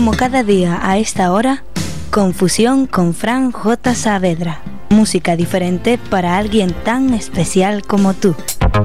Como cada día a esta hora, Confusión con Fran J. Saavedra. Música diferente para alguien tan especial como tú.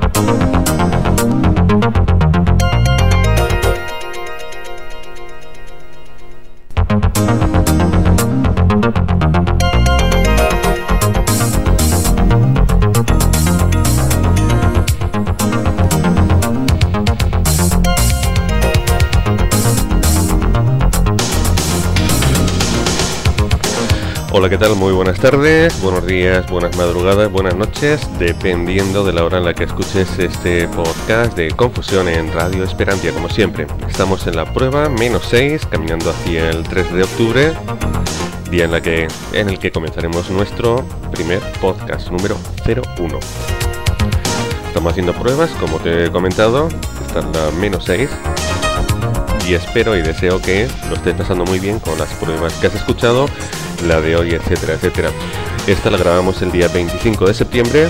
Hola, ¿qué tal? Muy buenas tardes, buenos días, buenas madrugadas, buenas noches, dependiendo de la hora en la que escuches este podcast de Confusión en Radio Esperantia, como siempre. Estamos en la prueba -6, caminando hacia el 3 de octubre, día en el que comenzaremos nuestro primer podcast, número 01. Estamos haciendo pruebas, como te he comentado, esta es la -6, y espero y deseo que lo estés pasando muy bien con las pruebas que has escuchado, la de hoy, etcétera, etcétera. Esta la grabamos el día 25 de septiembre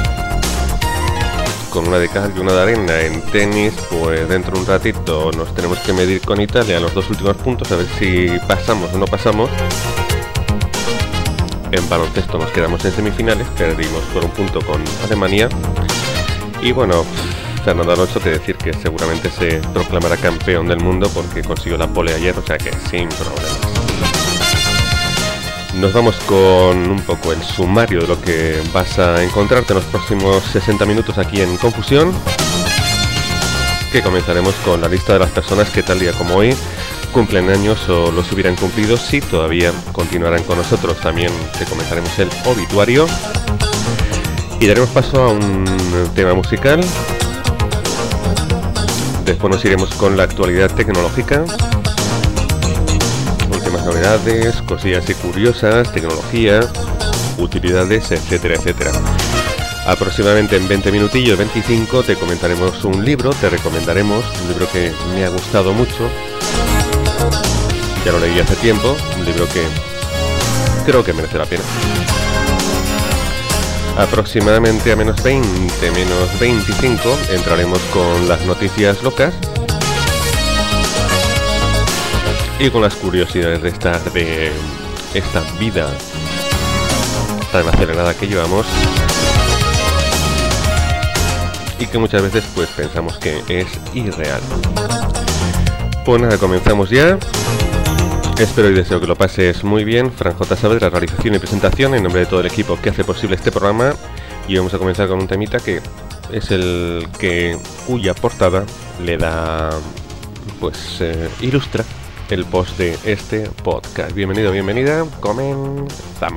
con una de cal y una de arena. En tenis, pues dentro de un ratito nos tenemos que medir con Italia los dos últimos puntos, a ver si pasamos o no pasamos. En baloncesto nos quedamos en semifinales, perdimos por un punto con Alemania. Y bueno, Fernando Alonso, te decir que seguramente se proclamará campeón del mundo porque consiguió la pole ayer, o sea que sin problemas. Nos vamos con un poco el sumario de lo que vas a encontrarte en los próximos 60 minutos aquí en Confusión, que comenzaremos con la lista de las personas que tal día como hoy cumplen años o los hubieran cumplido si todavía continuarán con nosotros. También te comentaremos el obituario y daremos paso a un tema musical. Después nos iremos con la actualidad tecnológica, últimas novedades, cosillas y curiosas, tecnología, utilidades, etcétera, etcétera. Aproximadamente en 20 minutillos, 25, te comentaremos un libro, te recomendaremos un libro que me ha gustado mucho. Ya lo leí hace tiempo, un libro que creo que merece la pena. Aproximadamente a -20, -25, entraremos con las noticias locas y con las curiosidades de esta vida tan acelerada que llevamos y que muchas veces pues pensamos que es irreal. Pues nada, comenzamos ya. Espero y deseo que lo pases muy bien. Fran J. Saavedra, realización y presentación en nombre de todo el equipo que hace posible este programa. Y vamos a comenzar con un temita que es el que cuya portada le da, pues ilustra el post de este podcast. Bienvenido, bienvenida. Comenzamos.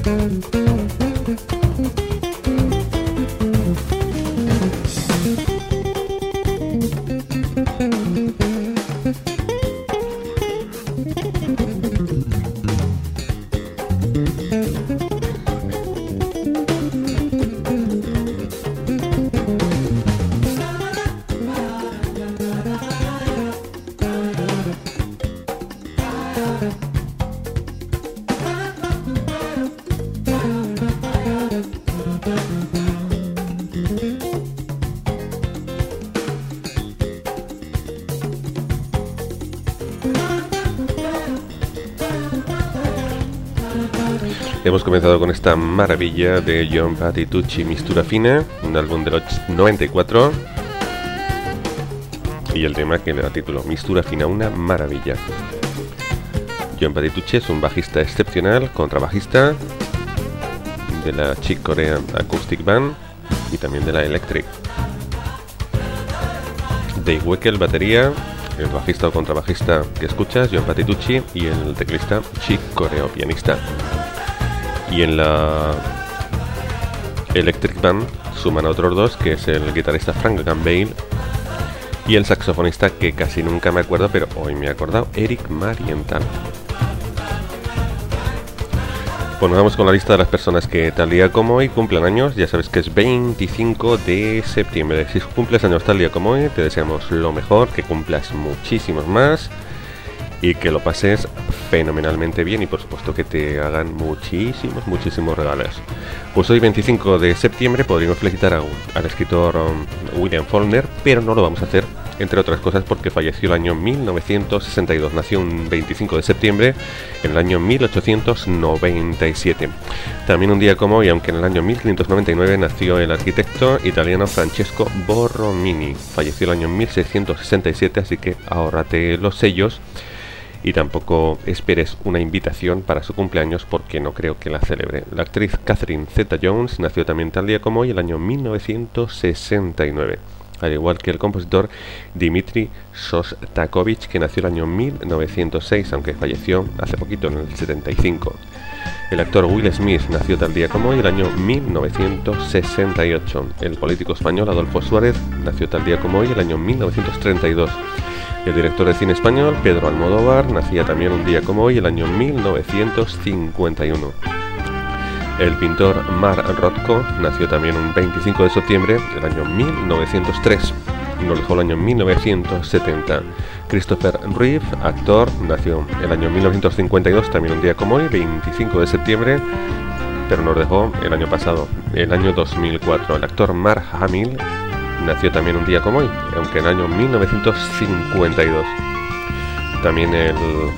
Hemos comenzado con esta maravilla de John Patitucci, Mistura Fina, un álbum del 94, y el tema que le da título, Mistura Fina, una maravilla. John Patitucci es un bajista excepcional, contrabajista de la Chick Corea Acoustic Band y también de la Electric. Dave Weckl, batería, el bajista o contrabajista que escuchas, John Patitucci, y el teclista Chick Corea, pianista. Y en la Electric Band suman a otros dos, que es el guitarrista Frank Gambale y el saxofonista que casi nunca me acuerdo, pero hoy me he acordado, Eric Marienthal. Pues nos vamos con la lista de las personas que tal día como hoy cumplen años. Ya sabes que es 25 de septiembre. Si cumples años tal día como hoy, te deseamos lo mejor, que cumplas muchísimos más y que lo pases fenomenalmente bien, y por supuesto que te hagan muchísimos regalos. Pues hoy 25 de septiembre podríamos felicitar al escritor William Faulkner, pero no lo vamos a hacer, entre otras cosas porque falleció el año 1962. Nació un 25 de septiembre en el año 1897. También un día como hoy, aunque en el año 1599, nació el arquitecto italiano Francesco Borromini. Falleció el año 1667, así que ahórrate los sellos y tampoco esperes una invitación para su cumpleaños porque no creo que la celebre. La actriz Catherine Zeta-Jones nació también tal día como hoy, el año 1969. Al igual que el compositor Dmitri Shostakovich, que nació el año 1906, aunque falleció hace poquito, en el 75. El actor Will Smith nació tal día como hoy, el año 1968. El político español Adolfo Suárez nació tal día como hoy, el año 1932. El director de cine español Pedro Almodóvar nacía también un día como hoy, el año 1951. El pintor Mark Rothko nació también un 25 de septiembre del año 1903. Nos dejó el año 1970. Christopher Reeve, actor, nació el año 1952, también un día como hoy, 25 de septiembre, pero nos dejó el año pasado, el año 2004. El actor Mark Hamill nació también un día como hoy, aunque en el año 1952. También el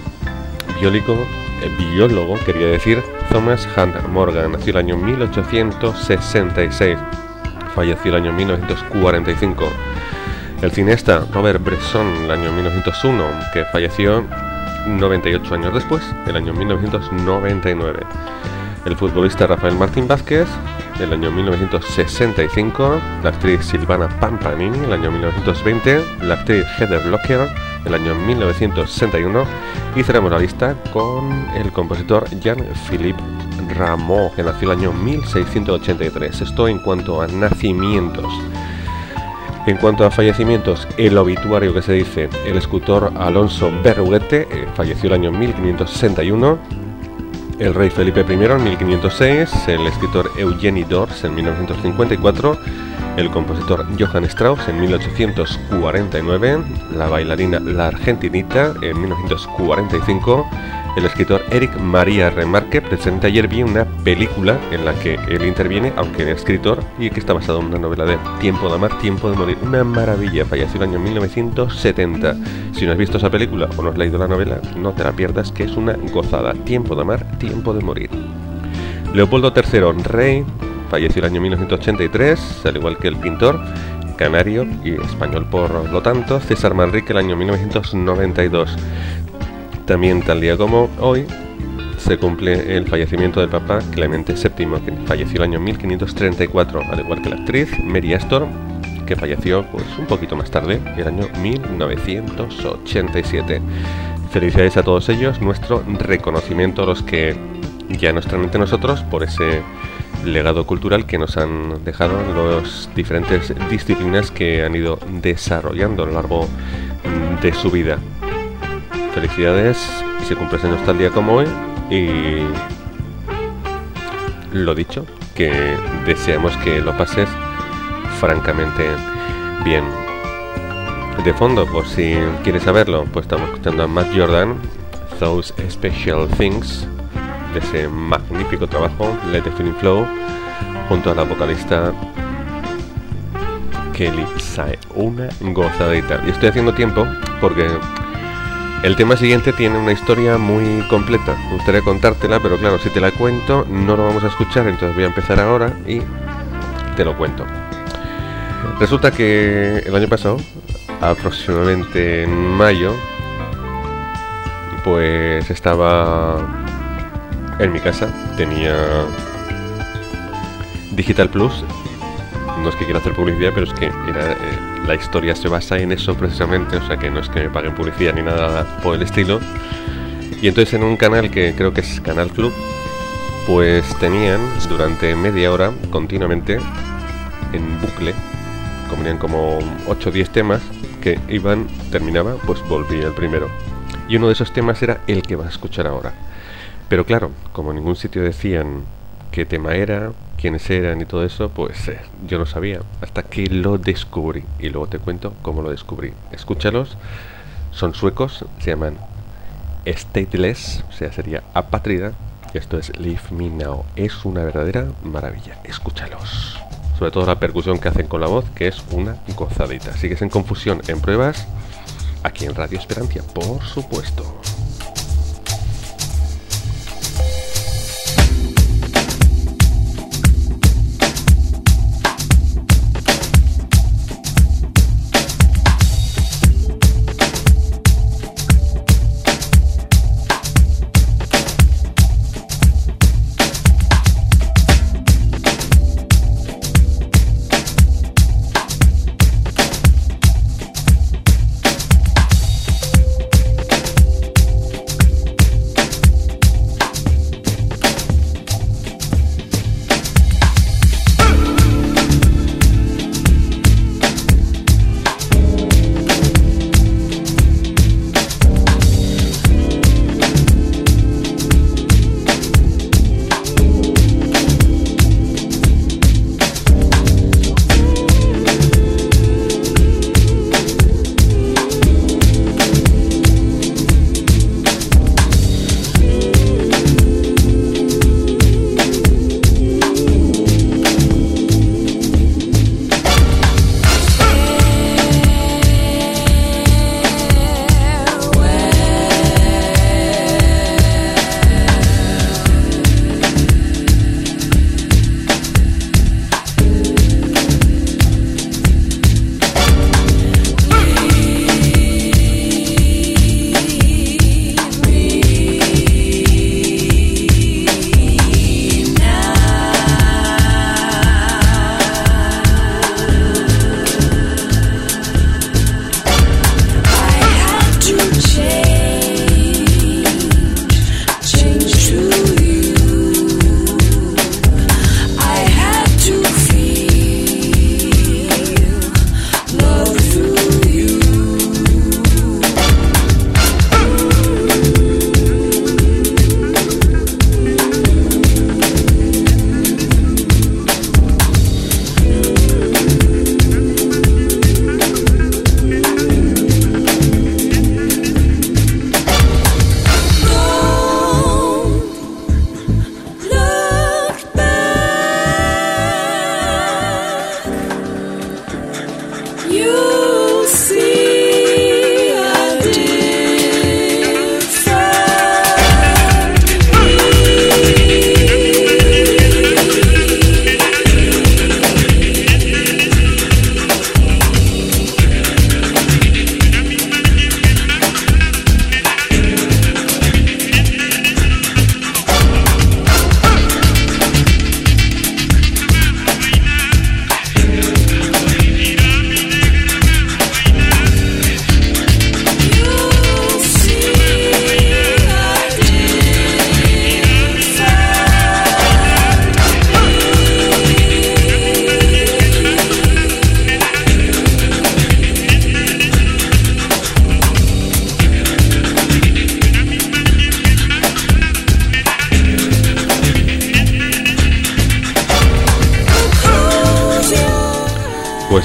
biólogo, quería decir, Thomas Hunt Morgan, nació el año 1866, falleció el año 1945. El cineasta Robert Bresson, el año 1901, que falleció 98 años después, el año 1999. El futbolista Rafael Martín Vázquez, el año 1965, la actriz Silvana Pampanini, el año 1920, la actriz Heather Locklear, el año 1961, y cerramos la lista con el compositor Jean-Philippe Rameau, que nació el año 1683. Esto en cuanto a nacimientos. En cuanto a fallecimientos, el obituario que se dice, el escultor Alonso Berruguete falleció el año 1561, el rey Felipe I en 1506, el escritor Eugeni d'Ors en 1954, el compositor Johann Strauss en 1849, la bailarina La Argentinita en 1945, el escritor Eric Maria Remarque. Precisamente ayer vi una película en la que él interviene, aunque es escritor, y que está basado en una novela de Tiempo de amar, tiempo de morir. Una maravilla, falleció el año 1970. Si no has visto esa película o no has leído la novela, no te la pierdas, que es una gozada. Tiempo de amar, tiempo de morir. Leopoldo III, rey, falleció el año 1983, al igual que el pintor canario y español por lo tanto, César Manrique, el año 1992. También tal día como hoy se cumple el fallecimiento del Papa Clemente VII, que falleció el año 1534, al igual que la actriz Mary Astor, que falleció pues un poquito más tarde, el año 1987. Felicidades a todos ellos, nuestro reconocimiento a los que ya no están entre nosotros por ese legado cultural que nos han dejado las diferentes disciplinas que han ido desarrollando a lo largo de su vida. Felicidades si cumples años tal día como hoy, y lo dicho, que deseamos que lo pases francamente bien. De fondo, por si quieres saberlo, pues estamos escuchando a Matt Jordan, Those Special Things, de ese magnífico trabajo Let the Feeling Flow, junto a la vocalista Kelly Sae. Una gozadita. Y estoy haciendo tiempo porque el tema siguiente tiene una historia muy completa. Me gustaría contártela, pero claro, si te la cuento no lo vamos a escuchar, entonces voy a empezar ahora y te lo cuento. Resulta que el año pasado, aproximadamente en mayo, pues estaba en mi casa, tenía Digital Plus. No es que quiera hacer publicidad, pero es que la historia se basa en eso precisamente, o sea que no es que me paguen publicidad ni nada por el estilo. Y entonces en un canal que creo que es Canal Club, pues tenían durante media hora continuamente en bucle, ponían como 8 o 10 temas que terminaba, pues volvía el primero. Y uno de esos temas era el que vas a escuchar ahora. Pero claro, como en ningún sitio decían qué tema era, quiénes eran y todo eso, pues yo no sabía hasta que lo descubrí. Y luego te cuento cómo lo descubrí. Escúchalos, son suecos, se llaman Stateless, o sea, sería apátrida. Y esto es Leave Me Now. Es una verdadera maravilla. Escúchalos. Sobre todo la percusión que hacen con la voz, que es una gozadita. Sigues en Confusión en Pruebas, aquí en Radio Esperantia, por supuesto.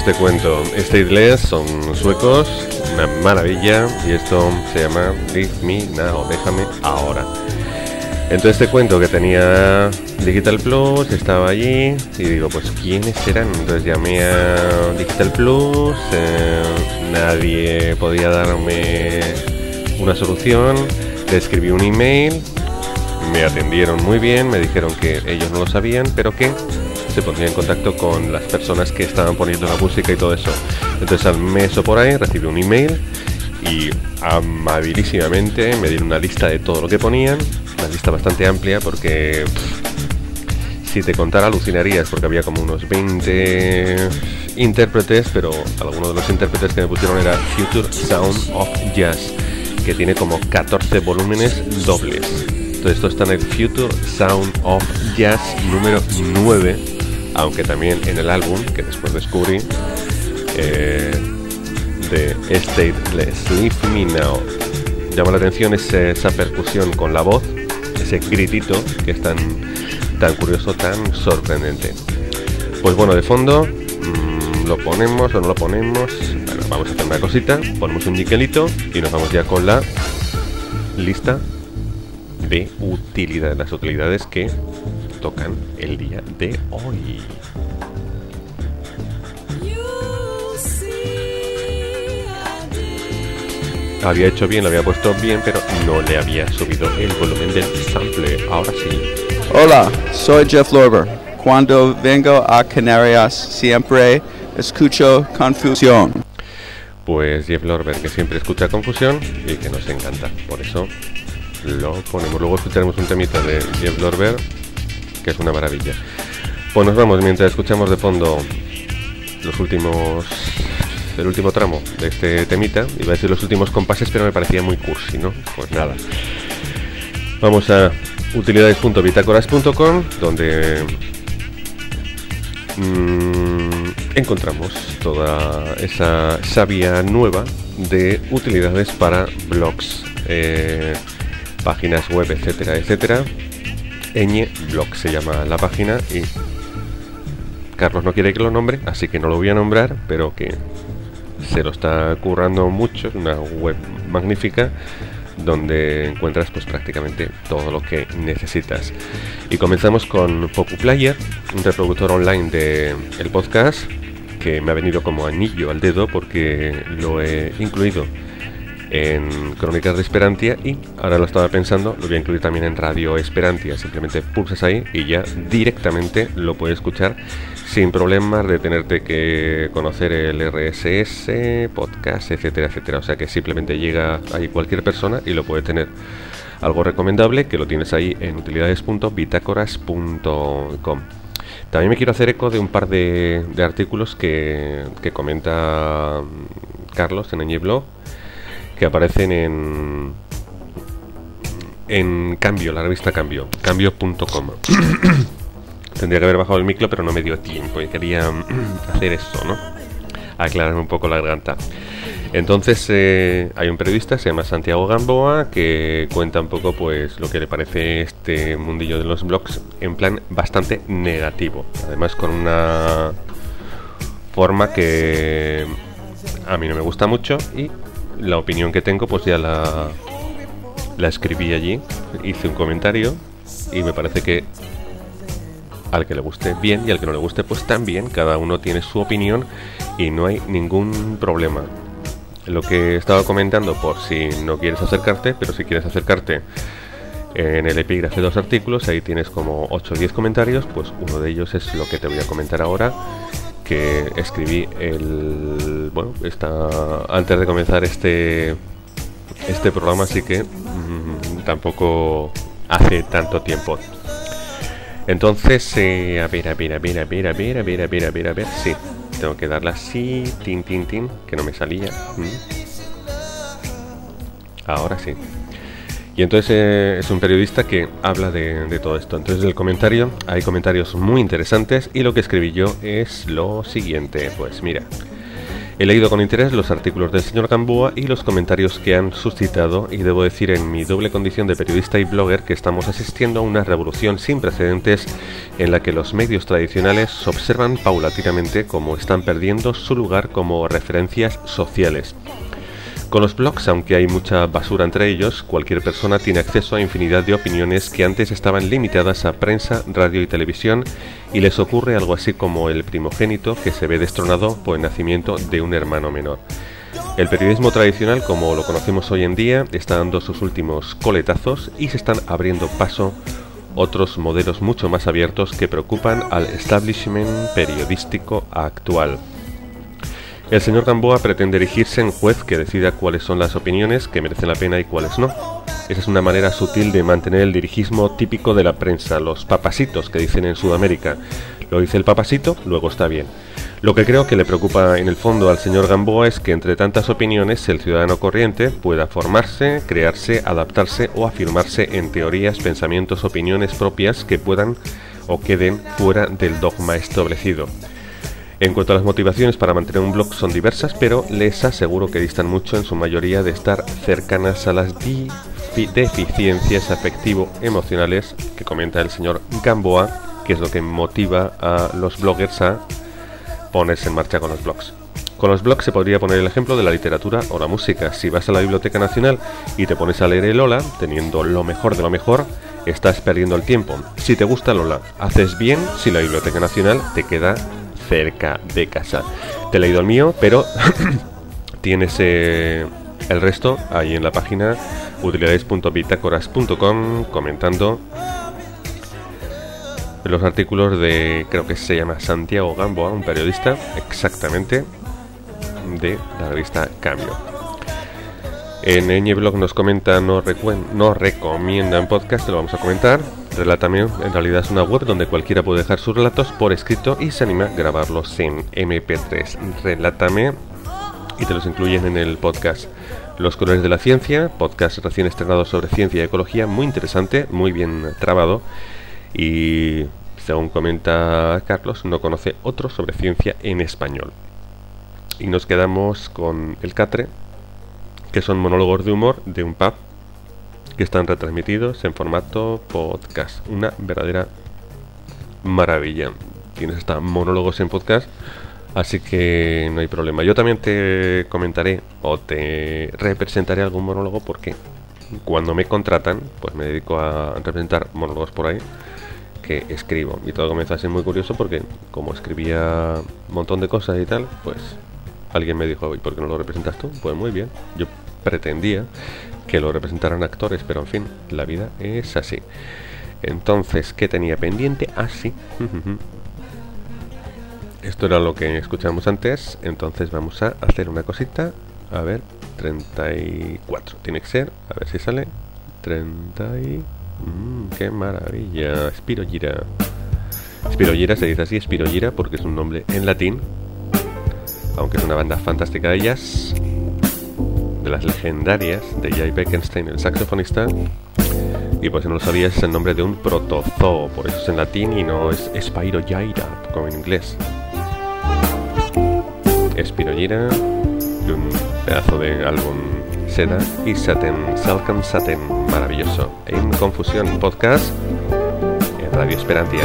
te cuento, Stateless son suecos, una maravilla, y esto se llama Leave Me Now, déjame ahora. Entonces te cuento que tenía Digital Plus, estaba allí y digo, pues ¿quiénes serán? Entonces llamé a Digital Plus, nadie podía darme una solución, le escribí un email, me atendieron muy bien, me dijeron que ellos no lo sabían, pero que se pondría en contacto con las personas que estaban poniendo la música y todo eso. Entonces al mes o por ahí recibí un email y amabilísimamente me dieron una lista de todo lo que ponían, una lista bastante amplia porque si te contara alucinarías, porque había como unos 20 intérpretes, pero algunos de los intérpretes que me pusieron era Future Sound of Jazz, que tiene como 14 volúmenes dobles. Entonces esto está en el Future Sound of Jazz número 9, aunque también en el álbum que después descubrí de Stateless, Leave Me Now. Llama la atención esa percusión con la voz, ese gritito que es tan curioso, tan sorprendente. Pues bueno, de fondo lo ponemos o no lo ponemos. Bueno, vamos a hacer una cosita, ponemos un niquelito y nos vamos ya con la lista de utilidades, las utilidades que tocan el día de hoy. Había hecho bien, lo había puesto bien, pero no le había subido el volumen del sample. Ahora sí. Hola, soy Jeff Lorber. Cuando vengo a Canarias siempre escucho Confusión. Pues Jeff Lorber, que siempre escucha Confusión y que nos encanta. Por eso lo ponemos. Luego escucharemos un temita de Jeff Lorber, que es una maravilla. Pues nos vamos mientras escuchamos de fondo el último tramo de este temita. Iba a decir los últimos compases, pero me parecía muy cursi, ¿no? Pues nada. Vamos a utilidades.bitácoras.com, donde encontramos toda esa savia nueva de utilidades para blogs, páginas web, etcétera, etcétera. Ñ Blog se llama la página y Carlos no quiere que lo nombre, así que no lo voy a nombrar, pero que se lo está currando mucho. Es una web magnífica donde encuentras pues prácticamente todo lo que necesitas. Y comenzamos con PopuPlayer, un reproductor online de el podcast que me ha venido como anillo al dedo porque lo he incluido en Crónicas de Esperantia y ahora lo estaba pensando, lo voy a incluir también en Radio Esperantia. Simplemente pulsas ahí y ya directamente lo puedes escuchar sin problemas de tenerte que conocer el RSS, podcast, etcétera, etcétera. O sea que simplemente llega ahí cualquier persona y lo puede tener. Algo recomendable que lo tienes ahí en utilidades.bitácoras.com. También me quiero hacer eco de un par de artículos que comenta Carlos en Ñ-Blog, que aparecen en Cambio, la revista Cambio, cambio.com. Tendría que haber bajado el micro, pero no me dio tiempo y quería hacer eso, ¿no? Aclararme un poco la garganta. Entonces hay un periodista, se llama Santiago Gamboa, que cuenta un poco pues lo que le parece este mundillo de los blogs en plan bastante negativo. Además con una forma que a mí no me gusta mucho y la opinión que tengo pues ya la escribí allí, hice un comentario y me parece que al que le guste bien y al que no le guste pues también, cada uno tiene su opinión y no hay ningún problema. Lo que estaba comentando, por si no quieres acercarte, pero si quieres acercarte, en el epígrafe de 2 artículos, ahí tienes como 8 o 10 comentarios, pues uno de ellos es lo que te voy a comentar ahora, que escribí antes de comenzar este programa, así que tampoco hace tanto tiempo. Entonces, a ver, sí, tengo que darla así, tin, que no me salía. Ahora sí. Y entonces es un periodista que habla de todo esto. Entonces del comentario, hay comentarios muy interesantes y lo que escribí yo es lo siguiente. Pues mira, He leído con interés los artículos del señor Gamboa y los comentarios que han suscitado, y debo decir en mi doble condición de periodista y blogger que estamos asistiendo a una revolución sin precedentes en la que los medios tradicionales observan paulatinamente cómo están perdiendo su lugar como referencias sociales. Con los blogs, aunque hay mucha basura entre ellos, cualquier persona tiene acceso a infinidad de opiniones que antes estaban limitadas a prensa, radio y televisión, y les ocurre algo así como el primogénito que se ve destronado por el nacimiento de un hermano menor. El periodismo tradicional, como lo conocemos hoy en día, está dando sus últimos coletazos y se están abriendo paso otros modelos mucho más abiertos que preocupan al establishment periodístico actual. El señor Gamboa pretende erigirse en juez que decida cuáles son las opiniones que merecen la pena y cuáles no. Esa es una manera sutil de mantener el dirigismo típico de la prensa, los papasitos que dicen en Sudamérica. Lo dice el papasito, luego está bien. Lo que creo que le preocupa en el fondo al señor Gamboa es que entre tantas opiniones el ciudadano corriente pueda formarse, crearse, adaptarse o afirmarse en teorías, pensamientos, opiniones propias que puedan o queden fuera del dogma establecido. En cuanto a las motivaciones para mantener un blog son diversas, pero les aseguro que distan mucho en su mayoría de estar cercanas a las deficiencias afectivo-emocionales que comenta el señor Gamboa, que es lo que motiva a los bloggers a ponerse en marcha con los blogs. Con los blogs se podría poner el ejemplo de la literatura o la música. Si vas a la Biblioteca Nacional y te pones a leer el Lola, teniendo lo mejor de lo mejor, estás perdiendo el tiempo. Si te gusta Lola, haces bien si la Biblioteca Nacional te queda cerca de casa. Te he leído el mío, pero tienes el resto ahí en la página utilidades.bitácoras.com comentando los artículos de, creo que se llama Santiago Gamboa, un periodista, exactamente, de la revista Cambio. En Ñeblog nos comenta, nos recomienda un podcast, lo vamos a comentar. Relátame, en realidad es una web donde cualquiera puede dejar sus relatos por escrito y se anima a grabarlos en MP3. Relátame y te los incluyen en el podcast. Los colores de la ciencia, podcast recién estrenado sobre ciencia y ecología, muy interesante, muy bien trabado, y según comenta Carlos, no conoce otro sobre ciencia en español. Y nos quedamos con El Catre, que son monólogos de humor de un pub que están retransmitidos en formato podcast. Una verdadera maravilla. Tienes hasta monólogos en podcast, así que no hay problema. Yo también te comentaré o te representaré algún monólogo, porque cuando me contratan, pues me dedico a representar monólogos por ahí que escribo. Y todo comenzó a ser muy curioso porque como escribía un montón de cosas y tal, pues alguien me dijo, ¿y por qué no lo representas tú? Pues muy bien. Yo pretendía que lo representaran actores, pero en fin, la vida es así. Entonces, ¿qué tenía pendiente? Sí. Esto era lo que escuchamos antes. Entonces vamos a hacer una cosita. A ver, 34 tiene que ser. A ver si sale 30 y... ¡qué maravilla! Spirogyra. Spirogyra se dice así, Spirogyra, porque es un nombre en latín, aunque es una banda fantástica de ellas, de las legendarias, de Jay Bekenstein, el saxofonista. Y pues si no lo sabías, es el nombre de un protozoo, por eso es en latín y no es Spirogyra como en inglés. Spirogyra, un pedazo de álbum Seda y Satin, Salcam Satin, maravilloso. En Confusión Podcast en Radio Esperantia.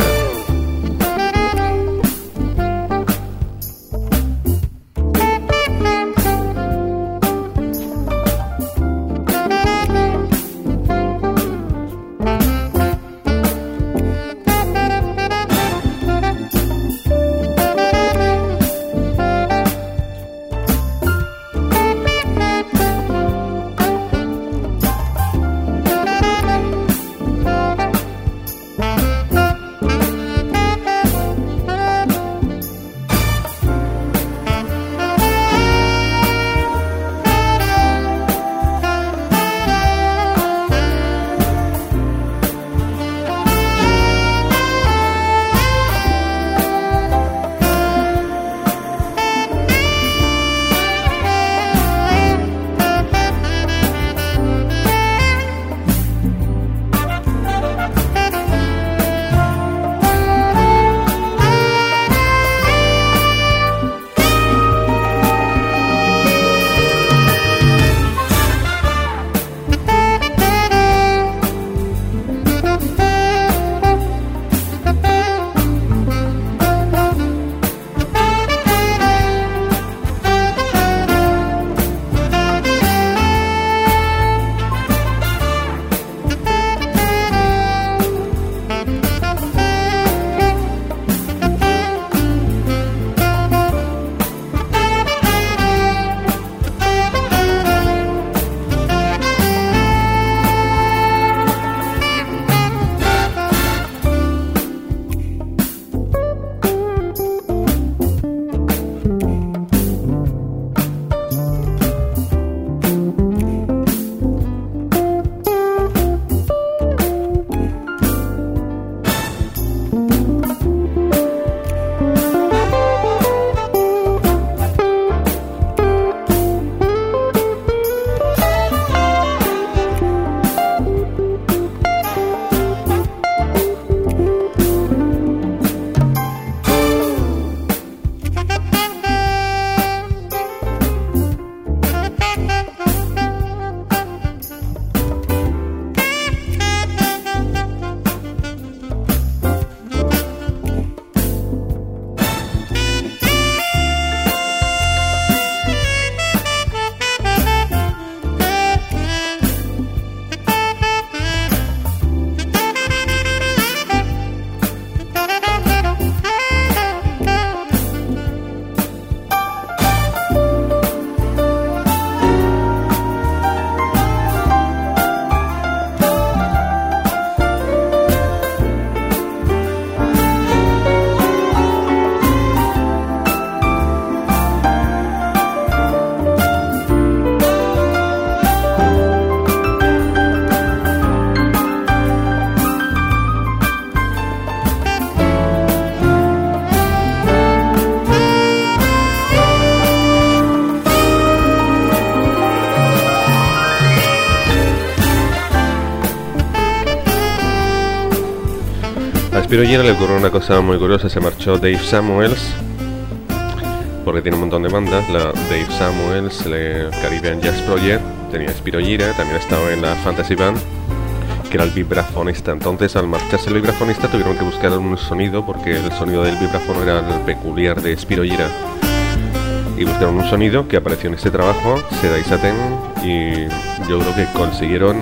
Spirogyra le ocurrió una cosa muy curiosa, se marchó Dave Samuels, porque tiene un montón de bandas. La Dave Samuels, el Caribbean Jazz Project, tenía Spirogyra, también estaba en la Fantasy Band, que era el vibrafonista. Entonces, al marcharse el vibrafonista, tuvieron que buscar un sonido, porque el sonido del vibrafono era el peculiar de Spirogyra. Y buscaron un sonido que apareció en este trabajo, Seda y Satén, y yo creo que consiguieron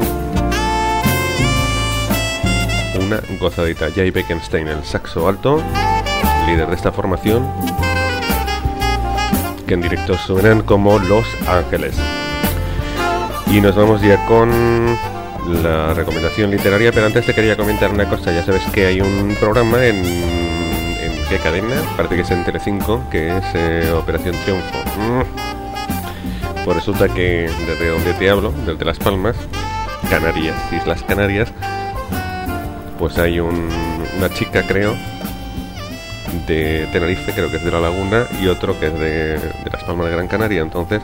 una gozadita. Jay Beckenstein, el saxo alto, líder de esta formación, que en directo suenan como Los Ángeles. Y nos vamos ya con la recomendación literaria, pero antes te quería comentar una cosa. Ya sabes que hay un programa en ¿qué cadena? Parece que es en Telecinco, que es Operación Triunfo. Pues resulta que desde donde te hablo, desde Las Palmas, Canarias, Islas Canarias, pues hay una chica, creo, de Tenerife, creo que es de La Laguna, y otro que es de Las Palmas de Gran Canaria. Entonces,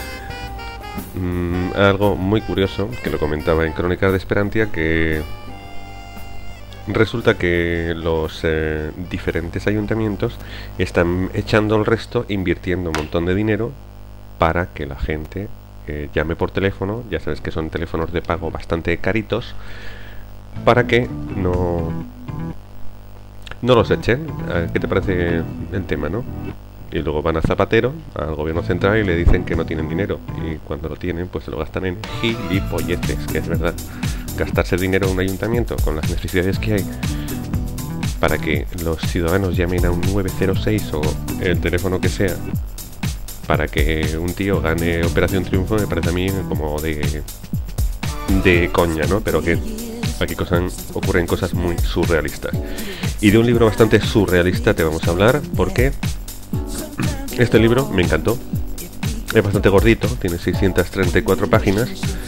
algo muy curioso, que lo comentaba en Crónicas de Esperantia, que resulta que los diferentes ayuntamientos están echando el resto, invirtiendo un montón de dinero para que la gente llame por teléfono. Ya sabes que son teléfonos de pago bastante caritos, para que no los echen. ¿Qué te parece el tema, no? Y luego van a Zapatero, al gobierno central, y le dicen que no tienen dinero, y cuando lo tienen pues se lo gastan en gilipolleces, que es verdad. Gastarse dinero en un ayuntamiento con las necesidades que hay para que los ciudadanos llamen a un 906 o el teléfono que sea para que un tío gane Operación Triunfo, me parece a mí como de coña, ¿no? Pero que aquí ocurren cosas muy surrealistas. Y de un libro bastante surrealista te vamos a hablar, porque este libro me encantó. Es bastante gordito, tiene 634 páginas,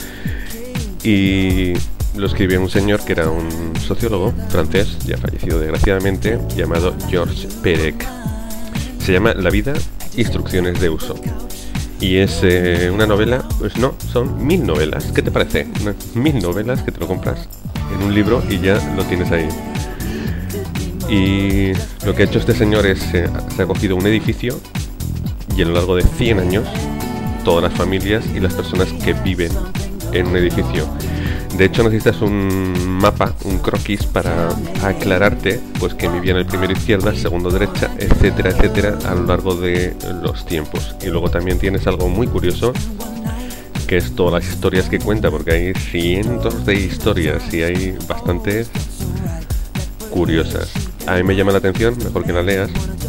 y lo escribió un señor que era un sociólogo francés, ya fallecido desgraciadamente, llamado Georges Perec. Se llama La vida, instrucciones de uso. Y es una novela, pues no, son 1000 novelas. ¿Qué te parece? 1000 novelas que te lo compras en un libro y ya lo tienes ahí. Y lo que ha hecho este señor es, se ha cogido un edificio, y a lo largo de 100 años, todas las familias y las personas que viven en un edificio. De hecho, necesitas un mapa, un croquis, para aclararte pues que vivía en el primero izquierda, segundo derecha, etcétera, etcétera, a lo largo de los tiempos. Y luego también tienes algo muy curioso, que es todas las historias que cuenta, porque hay cientos de historias y hay bastantes curiosas. A mí me llama la atención, mejor que la leas.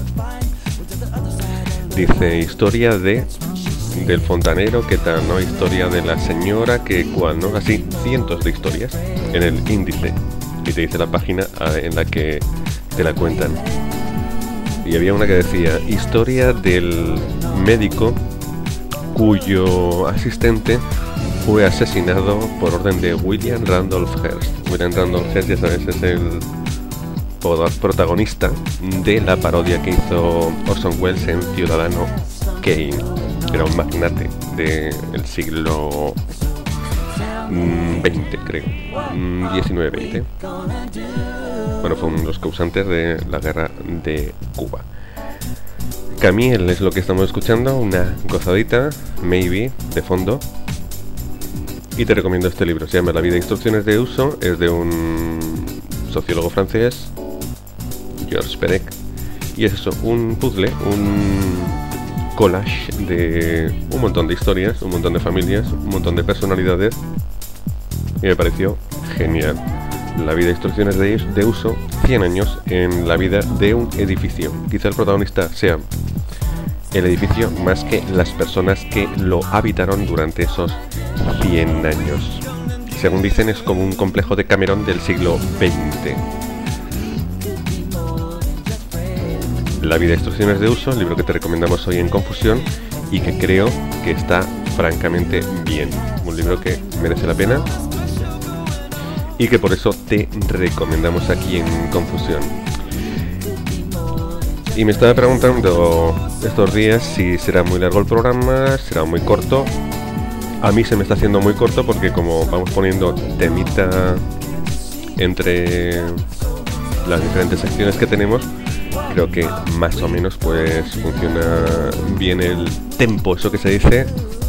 Dice, historia del fontanero, ¿qué tal, no? Historia de la señora, que cual, ¿no? Así, cientos de historias en el índice, y te dice la página en la que te la cuentan. Y había una que decía, historia del médico cuyo asistente fue asesinado por orden de William Randolph Hearst. William Randolph Hearst, ya sabes, es el protagonista de la parodia que hizo Orson Welles en Ciudadano Kane. Era un magnate del siglo XX, creo, 19-20. Bueno, fue uno de los causantes de la guerra de Cuba. Camille es lo que estamos escuchando, una gozadita, Maybe, de fondo. Y te recomiendo este libro, se llama La vida, instrucciones de uso, es de un sociólogo francés, Georges Perec, y es eso, un puzzle, un collage de un montón de historias, un montón de familias, un montón de personalidades, y me pareció genial. La vida, instrucciones de uso, 100 años en la vida de un edificio. Quizá el protagonista sea el edificio más que las personas que lo habitaron durante esos 100 años. Según dicen, es como un complejo de Cameron del siglo XX. La vida, instrucciones de uso, el libro que te recomendamos hoy en Confusión, y que creo que está francamente bien. Un libro que merece la pena y que por eso te recomendamos aquí en Confusión. Y me estaba preguntando estos días si será muy largo el programa, será muy corto. A mí se me está haciendo muy corto, porque como vamos poniendo temita entre las diferentes secciones que tenemos, creo que más o menos pues funciona bien el tempo, eso que se dice,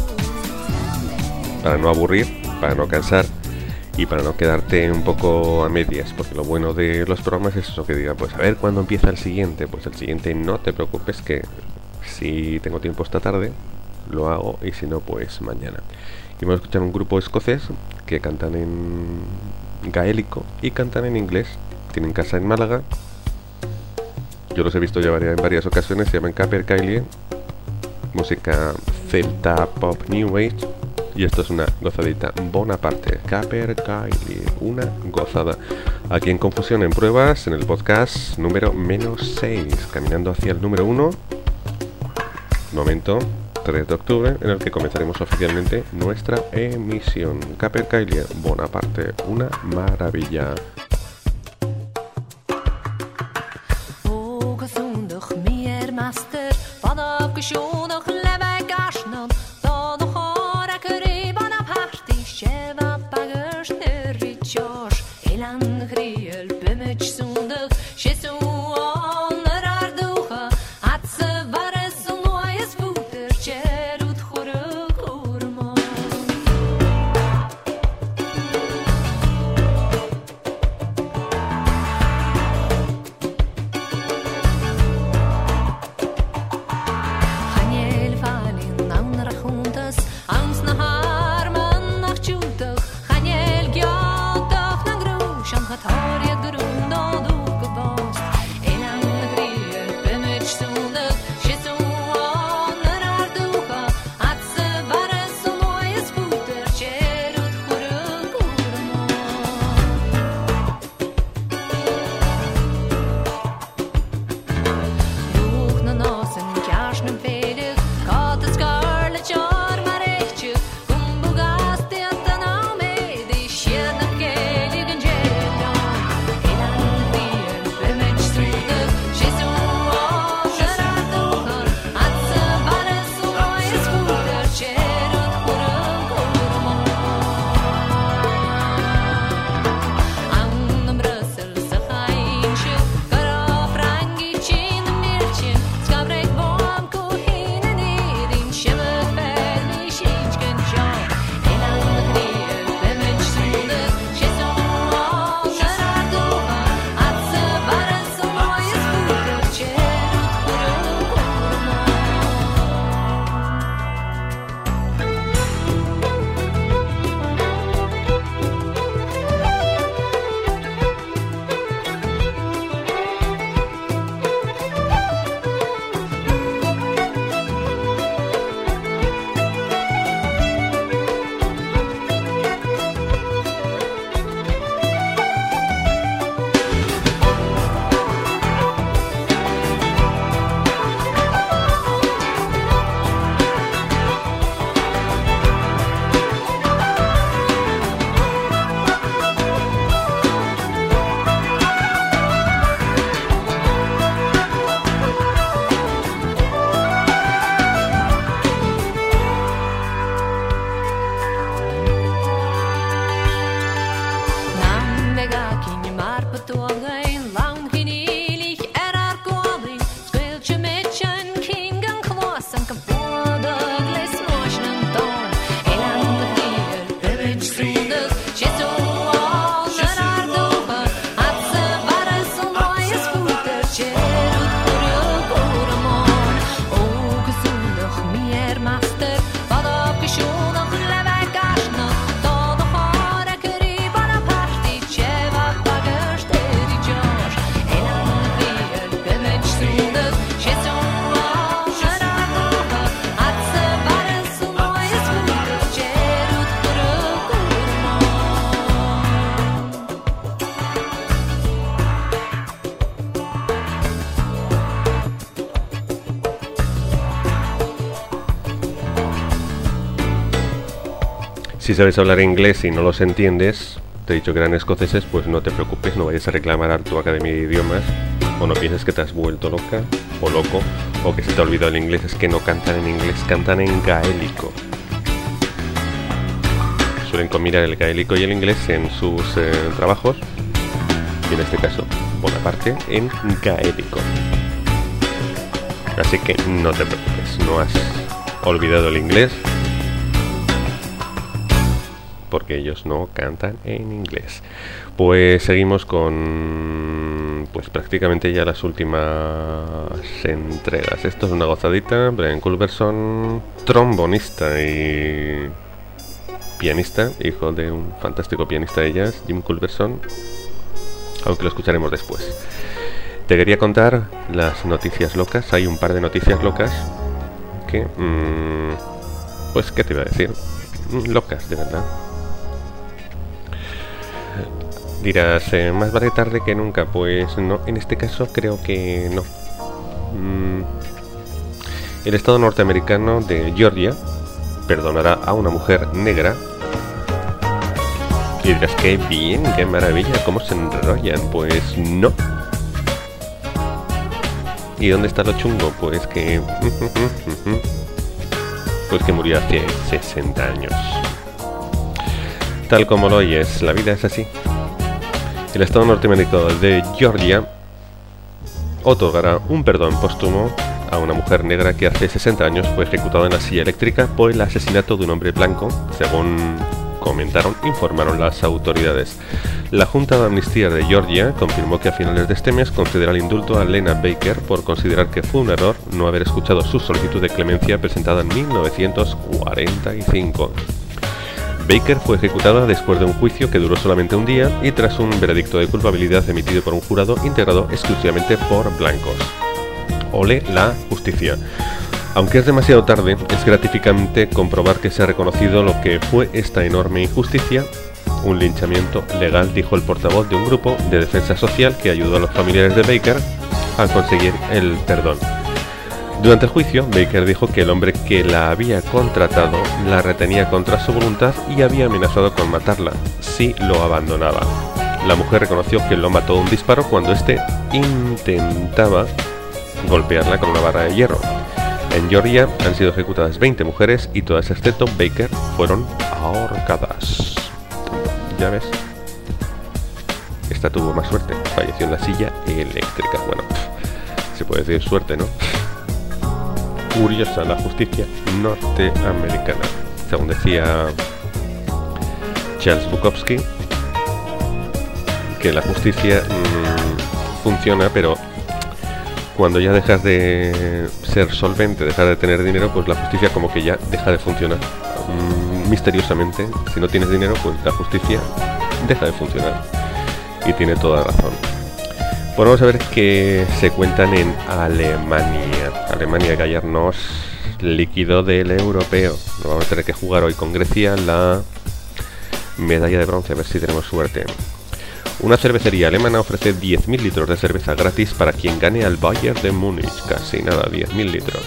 para no aburrir, para no cansar y para no quedarte un poco a medias, porque lo bueno de los programas es eso, que diga, pues a ver cuándo empieza el siguiente. Pues el siguiente no te preocupes, que si tengo tiempo esta tarde lo hago, y si no pues mañana. Y vamos a escuchar un grupo escocés que cantan en gaélico y cantan en inglés. Tienen casa en Málaga, yo los he visto ya en varias ocasiones. Se llaman Capercaillie, música celta, pop, new age. Y esto es una gozadita. Bonaparte, Capercaillie, una gozada. Aquí en Confusión en Pruebas, en el podcast número -6, caminando hacia el número 1. Momento 3 de octubre, en el que comenzaremos oficialmente nuestra emisión. Capercaillie, Bonaparte, una maravilla. Si sabes hablar inglés y no los entiendes, te he dicho que eran escoceses, pues no te preocupes, no vayas a reclamar a tu academia de idiomas, o no pienses que te has vuelto loca o loco, o que se te ha olvidado el inglés. Es que no cantan en inglés, cantan en gaélico. Suelen combinar el gaélico y el inglés en sus trabajos, y en este caso Bonaparte en gaélico. Así que no te preocupes, no has olvidado el inglés, porque ellos no cantan en inglés. Pues seguimos con prácticamente ya las últimas entregas. Esto es una gozadita. Brian Culberson, trombonista y pianista, hijo de un fantástico pianista de jazz, Jim Culberson, aunque lo escucharemos después. Te quería contar las noticias locas. Hay un par de noticias locas que, ¿qué te iba a decir? Locas, de verdad. Dirás, más vale tarde que nunca. Pues no, en este caso creo que no. El estado norteamericano de Georgia perdonará a una mujer negra. Y dirás, qué bien, qué maravilla, cómo se enrollan. Pues no. ¿Y dónde está lo chungo? Pues que murió hace 60 años. Tal como lo oyes, la vida es así. El estado norteamericano de Georgia otorgará un perdón póstumo a una mujer negra que hace 60 años fue ejecutada en la silla eléctrica por el asesinato de un hombre blanco, según informaron las autoridades. La Junta de Amnistía de Georgia confirmó que a finales de este mes concederá el indulto a Lena Baker por considerar que fue un error no haber escuchado su solicitud de clemencia presentada en 1945. Baker fue ejecutada después de un juicio que duró solamente un día y tras un veredicto de culpabilidad emitido por un jurado integrado exclusivamente por blancos. Ole la justicia. Aunque es demasiado tarde, es gratificante comprobar que se ha reconocido lo que fue esta enorme injusticia, un linchamiento legal, dijo el portavoz de un grupo de defensa social que ayudó a los familiares de Baker a conseguir el perdón. Durante el juicio, Baker dijo que el hombre que la había contratado la retenía contra su voluntad y había amenazado con matarla si lo abandonaba. La mujer reconoció que lo mató de un disparo cuando éste intentaba golpearla con una barra de hierro. En Georgia han sido ejecutadas 20 mujeres y todas excepto Baker fueron ahorcadas. Ya ves. Esta tuvo más suerte, falleció en la silla eléctrica. Bueno, se puede decir suerte, ¿no? Curiosa la justicia norteamericana. Según decía Charles Bukowski, que la justicia funciona, pero cuando ya dejas de ser solvente, dejar de tener dinero, pues la justicia como que ya deja de funcionar. Misteriosamente, si no tienes dinero, pues la justicia deja de funcionar. Y tiene toda razón. Bueno, vamos a ver qué se cuentan en Alemania. Alemania, que ayer nos liquidó del europeo. Nos vamos a tener que jugar hoy con Grecia la medalla de bronce, a ver si tenemos suerte. Una cervecería alemana ofrece 10.000 litros de cerveza gratis para quien gane al Bayern de Múnich. Casi nada, 10.000 litros.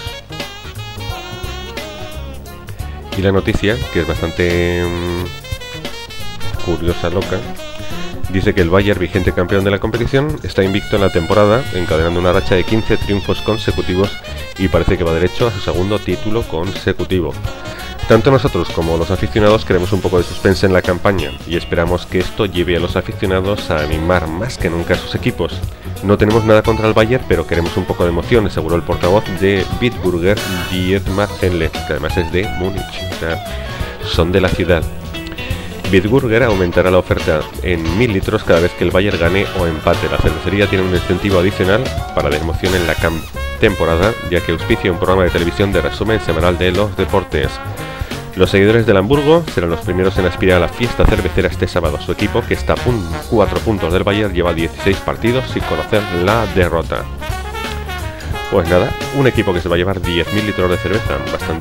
Y la noticia, que es bastante curiosa, loca, dice que el Bayern, vigente campeón de la competición, está invicto en la temporada, encadenando una racha de 15 triunfos consecutivos y parece que va derecho a su segundo título consecutivo. Tanto nosotros como los aficionados queremos un poco de suspense en la campaña y esperamos que esto lleve a los aficionados a animar más que nunca a sus equipos. No tenemos nada contra el Bayern, pero queremos un poco de emoción, aseguró el portavoz de Bitburger, Dietmar Henle, que además es de Múnich, o sea, son de la ciudad. Bitburger aumentará la oferta en 1.000 litros cada vez que el Bayern gane o empate. La cervecería tiene un incentivo adicional para la emoción en la temporada, ya que auspicia un programa de televisión de resumen semanal de los deportes. Los seguidores del Hamburgo serán los primeros en aspirar a la fiesta cervecera este sábado. Su equipo, que está a 4 puntos del Bayern, lleva 16 partidos sin conocer la derrota. Pues nada, un equipo que se va a llevar 10.000 litros de cerveza,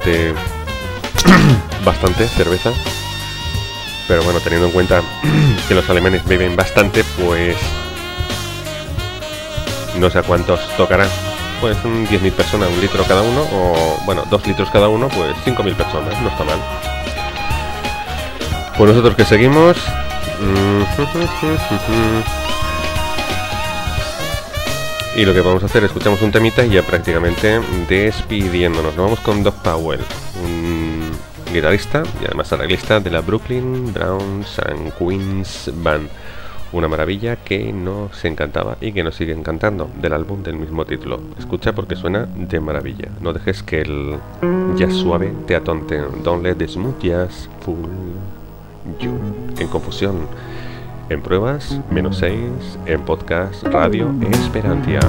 bastante cerveza. Pero bueno, teniendo en cuenta que los alemanes beben bastante, pues no sé a cuántos tocará. Pues 10.000 personas, 1 litro cada uno, o bueno, 2 litros cada uno, pues 5.000 personas, no está mal. Pues nosotros que seguimos. Y lo que vamos a hacer, escuchamos un temita y ya prácticamente despidiéndonos. Nos vamos con Doug Powell, un guitarrista y además arreglista de la Brooklyn Browns and Queens Band. Una maravilla que nos encantaba y que nos sigue encantando, del álbum del mismo título. Escucha porque suena de maravilla. No dejes que el jazz suave te atonte. Don't let the smooth jazz fool you. En Confusión, en pruebas, -6, en podcast Radio Esperantia.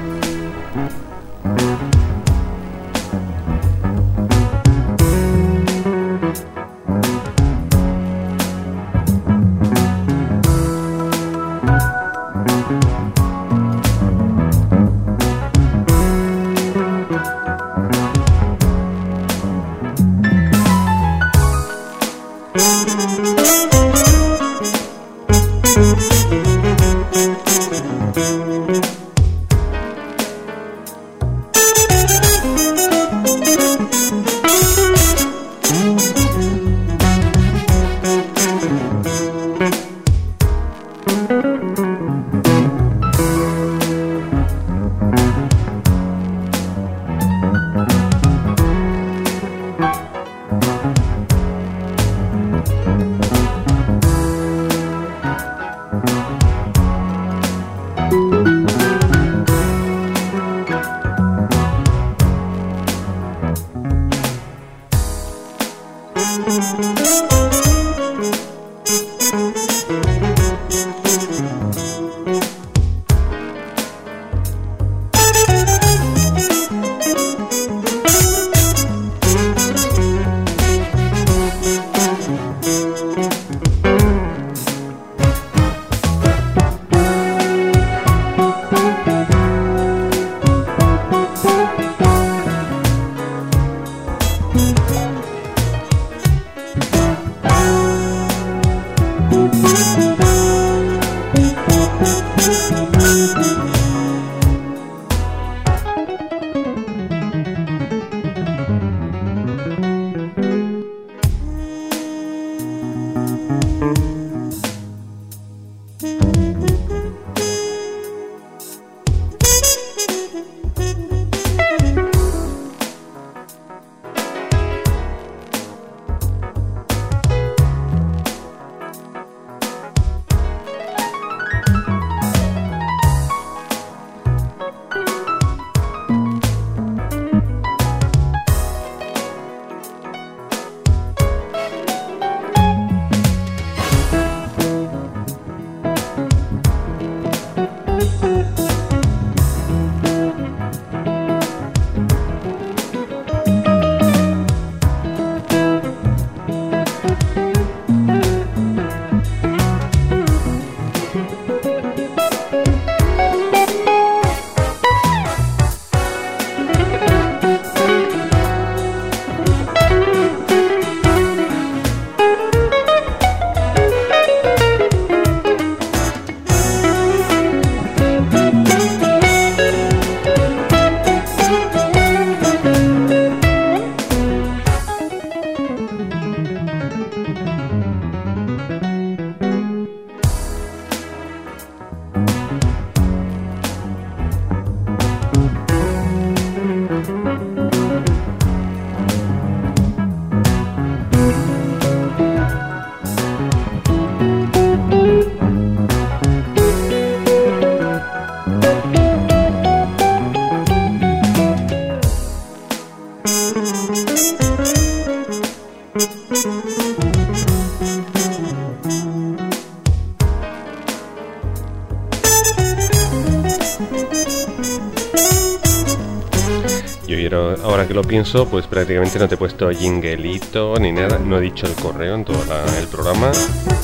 Ahora que lo pienso, pues prácticamente no te he puesto jinguelito ni nada, no he dicho el correo en todo el programa.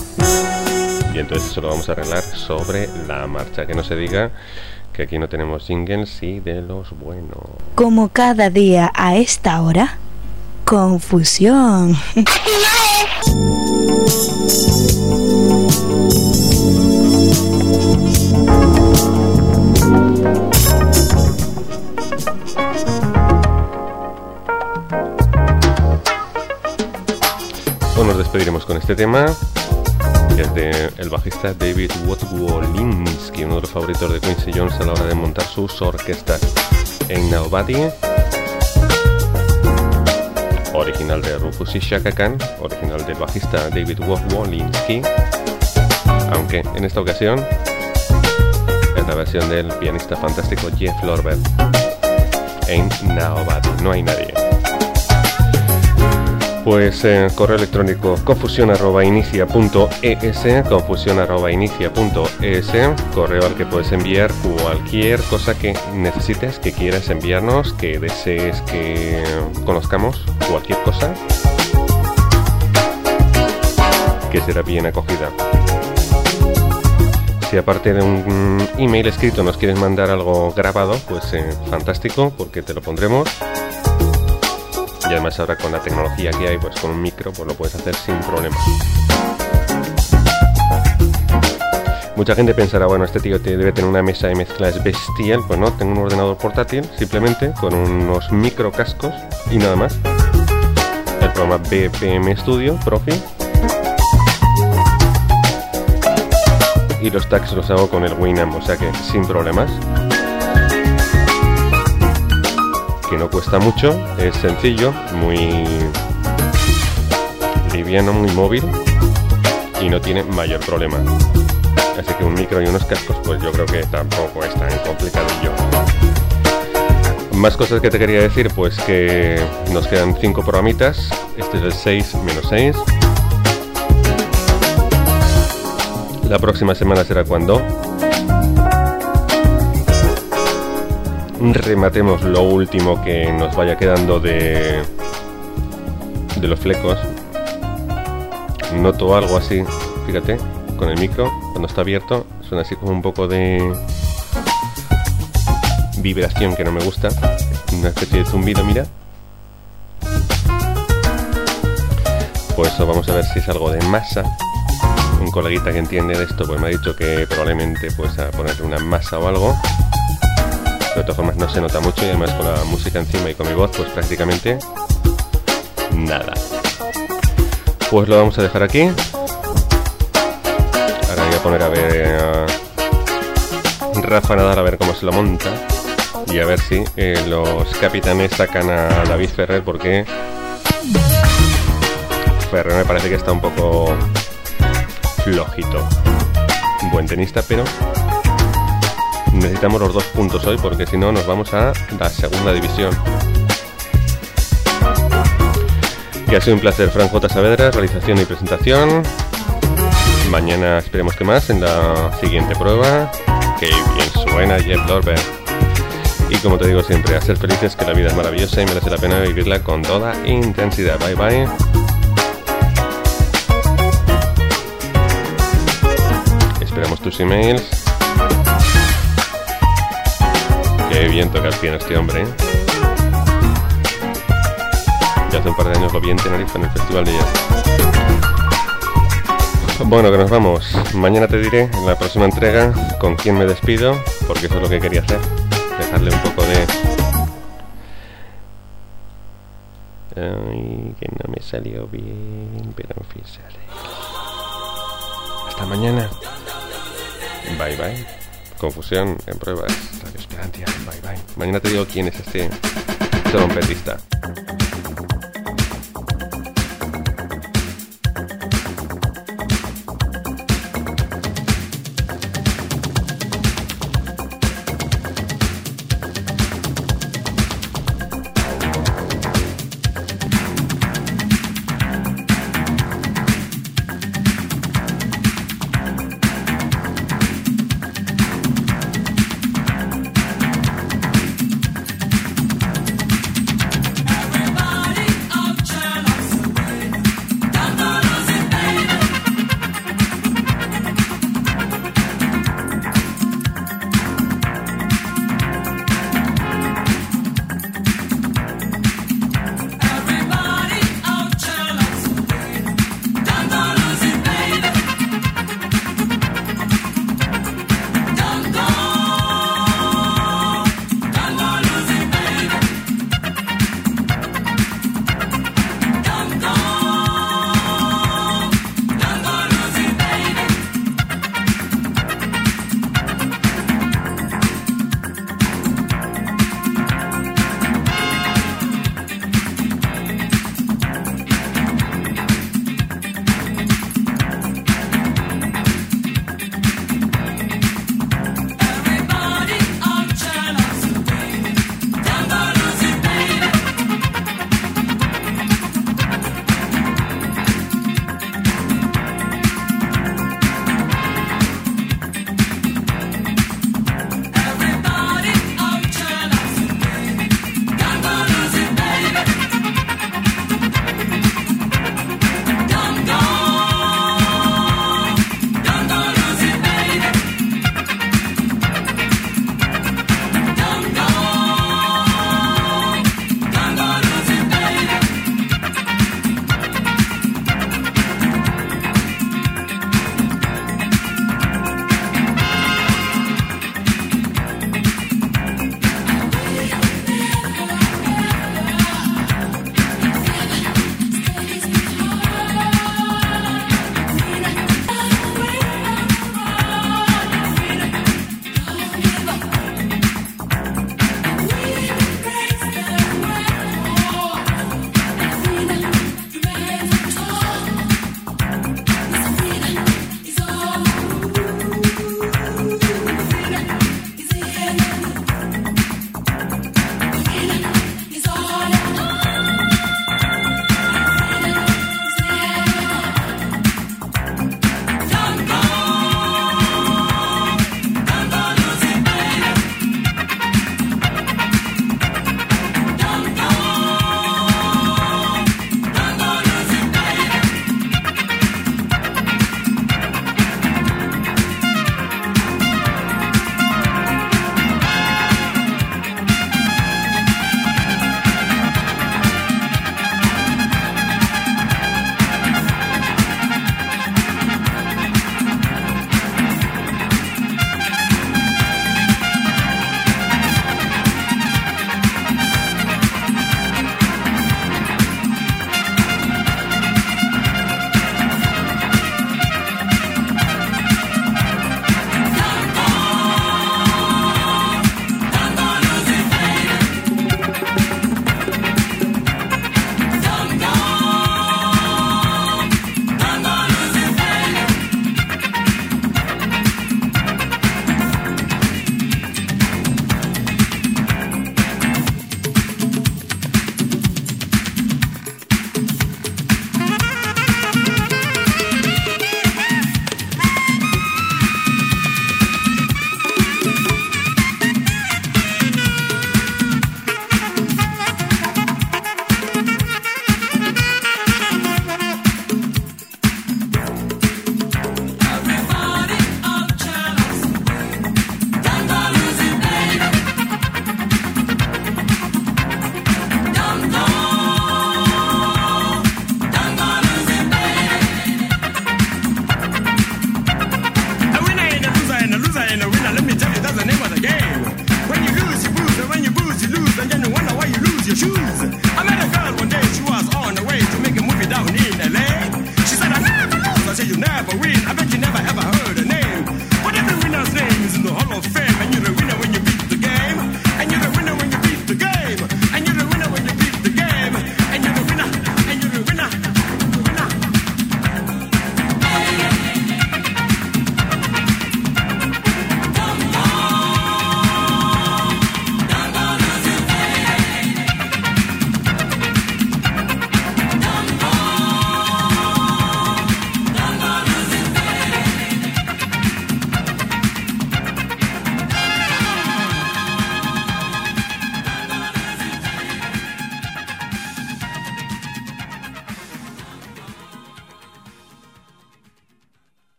Y entonces eso lo vamos a arreglar sobre la marcha, que no se diga que aquí no tenemos jingles y de los buenos. Como cada día a esta hora, Confusión. Pues nos despediremos con este tema, que es de el bajista David Wojtwolinski, uno de los favoritos de Quincy Jones a la hora de montar sus orquestas. Ain't Nobody, original de Rufus y Chaka Khan, original del bajista David Wojtwolinski, aunque aunque en esta ocasión es la versión del pianista fantástico Jeff Lorber. Ain't Nobody, no hay nadie. Pues correo electrónico confusión@inicia.es, confusión@inicia.es, correo al que puedes enviar cualquier cosa que necesites, que quieras enviarnos, que desees que conozcamos, cualquier cosa que será bien acogida. Si aparte de un email escrito nos quieres mandar algo grabado, pues fantástico, porque te lo pondremos. Y además ahora con la tecnología que hay, pues con un micro, pues lo puedes hacer sin problema. Mucha gente pensará, bueno, este tío debe tener una mesa de mezclas bestial. Pues no, tengo un ordenador portátil, simplemente, con unos micro cascos y nada más. El programa BPM Studio, Profi. Y los tags los hago con el Winamp, o sea que sin problemas. Que no cuesta mucho, es sencillo, muy liviano, muy móvil y no tiene mayor problema. Así que un micro y unos cascos, pues yo creo que tampoco es tan complicadillo. Más cosas que te quería decir, pues que nos quedan 5 programitas. Este es el 6-6. La próxima semana será cuando rematemos lo último que nos vaya quedando de los flecos. Noto algo así, fíjate, con el micro, cuando está abierto, suena así como un poco de vibración que no me gusta, una especie de zumbido, mira. Pues eso, vamos a ver si es algo de masa. Un coleguita que entiende de esto pues me ha dicho que probablemente pues a ponerle una masa o algo. De todas formas no se nota mucho y además con la música encima y con mi voz pues prácticamente nada. Pues lo vamos a dejar aquí. Ahora voy a poner a ver a Rafa Nadal a ver cómo se lo monta y a ver si los capitanes sacan a David Ferrer, porque Ferrer me parece que está un poco flojito. Buen tenista, pero necesitamos los 2 puntos hoy, porque si no nos vamos a la segunda división. Que ha sido un placer, Fran J. Saavedra, realización y presentación. Mañana esperemos que más en la siguiente prueba. Que bien suena Jeff Lorber. Y como te digo siempre, a ser felices, que la vida es maravillosa y merece la pena vivirla con toda intensidad. Bye bye. Esperamos tus emails. Qué bien toca el piano este hombre, ¿eh? Ya hace un par de años lo vi en Tenerife en el Festival de Jazz. Bueno, que nos vamos. Mañana te diré en la próxima entrega con quién me despido, porque eso es lo que quería hacer. Dejarle un poco de... Ay, que no me salió bien, pero en fin sale. Hasta mañana. Bye bye. Confusión en pruebas. Radio Esperantia. Bye bye. Mañana te digo quién es este trompetista.